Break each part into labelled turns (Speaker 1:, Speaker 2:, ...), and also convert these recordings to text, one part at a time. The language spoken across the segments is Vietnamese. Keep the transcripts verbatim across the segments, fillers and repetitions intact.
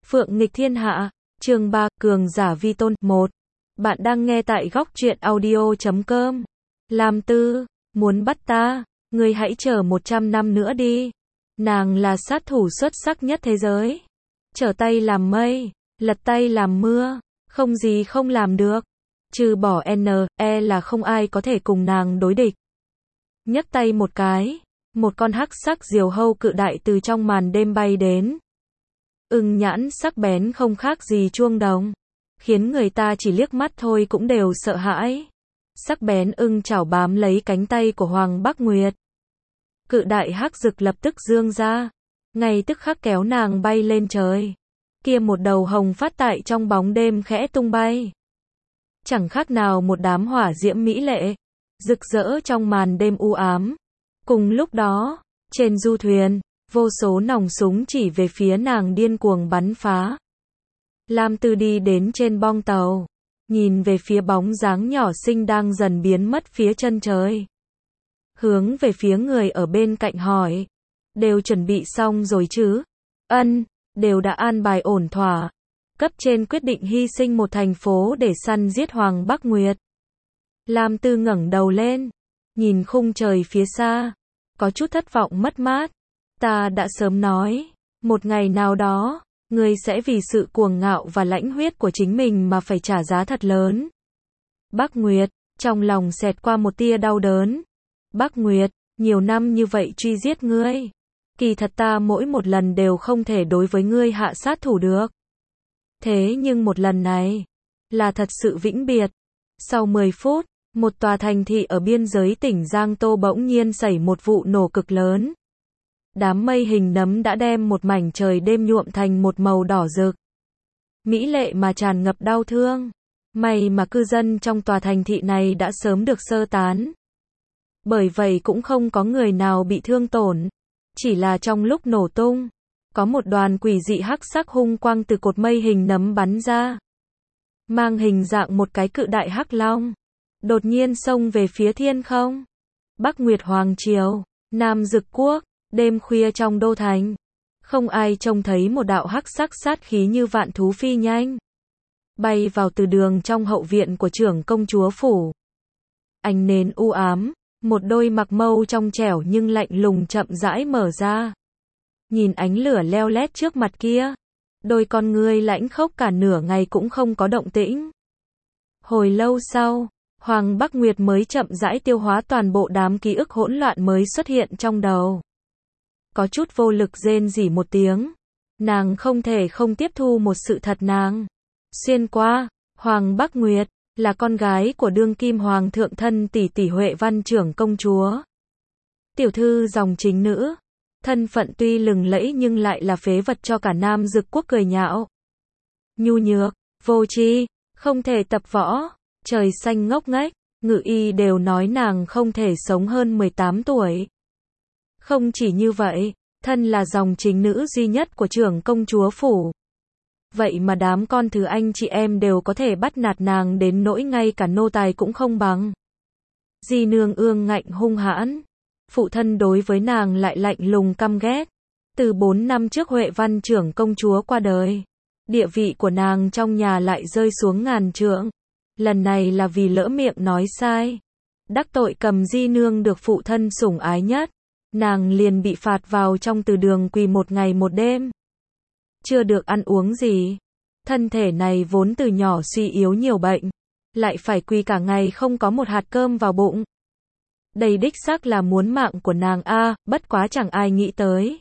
Speaker 1: Phượng nghịch thiên hạ, chương ba, cường giả vi tôn, một. Bạn đang nghe tại góc truyện audio chấm com. Lam Tư, muốn bắt ta, ngươi hãy chờ một trăm năm nữa đi. Nàng là sát thủ xuất sắc nhất thế giới. Trở tay làm mây, lật tay làm mưa, không gì không làm được. Trừ bỏ N, E là không ai có thể cùng nàng đối địch. Nhấc tay một cái, một con hắc sắc diều hâu cự đại từ trong màn đêm bay đến. Ưng nhãn sắc bén không khác gì chuông đồng, khiến người ta chỉ liếc mắt thôi cũng đều sợ hãi. Sắc bén ưng chảo bám lấy cánh tay của Hoàng Bắc Nguyệt. Cự đại hắc dực lập tức dương ra, ngay tức khắc kéo nàng bay lên trời. Kia một đầu hồng phát tại trong bóng đêm khẽ tung bay. Chẳng khác nào một đám hỏa diễm mỹ lệ, rực rỡ trong màn đêm u ám. Cùng lúc đó, trên du thuyền, vô số nòng súng chỉ về phía nàng điên cuồng bắn phá. Lam Tư đi đến trên bong tàu, nhìn về phía bóng dáng nhỏ xinh đang dần biến mất phía chân trời. Hướng về phía người ở bên cạnh hỏi, đều chuẩn bị xong rồi chứ? Ân, đều đã an bài ổn thỏa. Cấp trên quyết định hy sinh một thành phố để săn giết Hoàng Bắc Nguyệt. Lam Tư ngẩng đầu lên, nhìn khung trời phía xa, có chút thất vọng mất mát. Ta đã sớm nói, một ngày nào đó, ngươi sẽ vì sự cuồng ngạo và lãnh huyết của chính mình mà phải trả giá thật lớn. Bắc Nguyệt, trong lòng xẹt qua một tia đau đớn. Bắc Nguyệt, nhiều năm như vậy truy giết ngươi. Kỳ thật ta mỗi một lần đều không thể đối với ngươi hạ sát thủ được. Thế nhưng một lần này, là thật sự vĩnh biệt. Sau mười phút, một tòa thành thị ở biên giới tỉnh Giang Tô bỗng nhiên xảy một vụ nổ cực lớn. Đám mây hình nấm đã đem một mảnh trời đêm nhuộm thành một màu đỏ rực. Mỹ lệ mà tràn ngập đau thương. May mà cư dân trong tòa thành thị này đã sớm được sơ tán. Bởi vậy cũng không có người nào bị thương tổn. Chỉ là trong lúc nổ tung, có một đoàn quỷ dị hắc sắc hung quang từ cột mây hình nấm bắn ra. Mang hình dạng một cái cự đại hắc long. Đột nhiên xông về phía thiên không. Bắc Nguyệt Hoàng Triều, Nam Dực Quốc. Đêm khuya trong đô thành, không ai trông thấy một đạo hắc sắc sát khí như vạn thú phi nhanh, bay vào từ đường trong hậu viện của trưởng công chúa phủ. Ánh nến u ám, một đôi mặc mâu trong trẻo nhưng lạnh lùng chậm rãi mở ra. Nhìn ánh lửa leo lét trước mặt kia, đôi con ngươi lãnh khốc cả nửa ngày cũng không có động tĩnh. Hồi lâu sau, Hoàng Bắc Nguyệt mới chậm rãi tiêu hóa toàn bộ đám ký ức hỗn loạn mới xuất hiện trong đầu. Có chút vô lực rên rỉ một tiếng. Nàng không thể không tiếp thu một sự thật nàng. Xuyên qua, Hoàng Bắc Nguyệt, là con gái của đương kim hoàng thượng thân tỷ tỷ Huệ Văn trưởng công chúa. Tiểu thư dòng chính nữ. Thân phận tuy lừng lẫy nhưng lại là phế vật cho cả Nam Dực Quốc cười nhạo. Nhu nhược, vô tri, không thể tập võ, trời xanh ngốc nghếch, ngự y đều nói nàng không thể sống hơn mười tám tuổi. Không chỉ như vậy, thân là dòng chính nữ duy nhất của trưởng công chúa phủ. Vậy mà đám con thứ anh chị em đều có thể bắt nạt nàng đến nỗi ngay cả nô tài cũng không bằng. Di nương ương ngạnh hung hãn. Phụ thân đối với nàng lại lạnh lùng căm ghét. Từ bốn năm trước Huệ Văn trưởng công chúa qua đời, địa vị của nàng trong nhà lại rơi xuống ngàn trượng. Lần này là vì lỡ miệng nói sai. Đắc tội cầm di nương được phụ thân sủng ái nhất. Nàng liền bị phạt vào trong từ đường quỳ một ngày một đêm. Chưa được ăn uống gì. Thân thể này vốn từ nhỏ suy yếu nhiều bệnh. Lại phải quỳ cả ngày không có một hạt cơm vào bụng. Đây đích xác là muốn mạng của nàng a, à, bất quá chẳng ai nghĩ tới.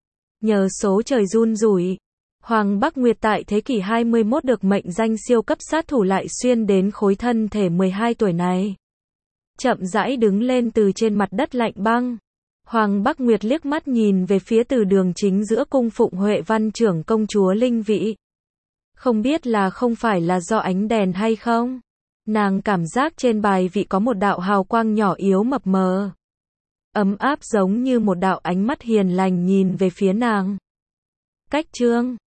Speaker 1: Nhờ số trời run rủi, Hoàng Bắc Nguyệt tại thế kỷ hai mươi mốt được mệnh danh siêu cấp sát thủ lại xuyên đến khối thân thể mười hai tuổi này. Chậm rãi đứng lên từ trên mặt đất lạnh băng. Hoàng Bắc Nguyệt liếc mắt nhìn về phía từ đường chính giữa cung phụng Huệ Văn trưởng công chúa Linh Vị. Không biết là không phải là do ánh đèn hay không? Nàng cảm giác trên bài vị có một đạo hào quang nhỏ yếu mập mờ. Ấm áp giống như một đạo ánh mắt hiền lành nhìn về phía nàng. Cách chương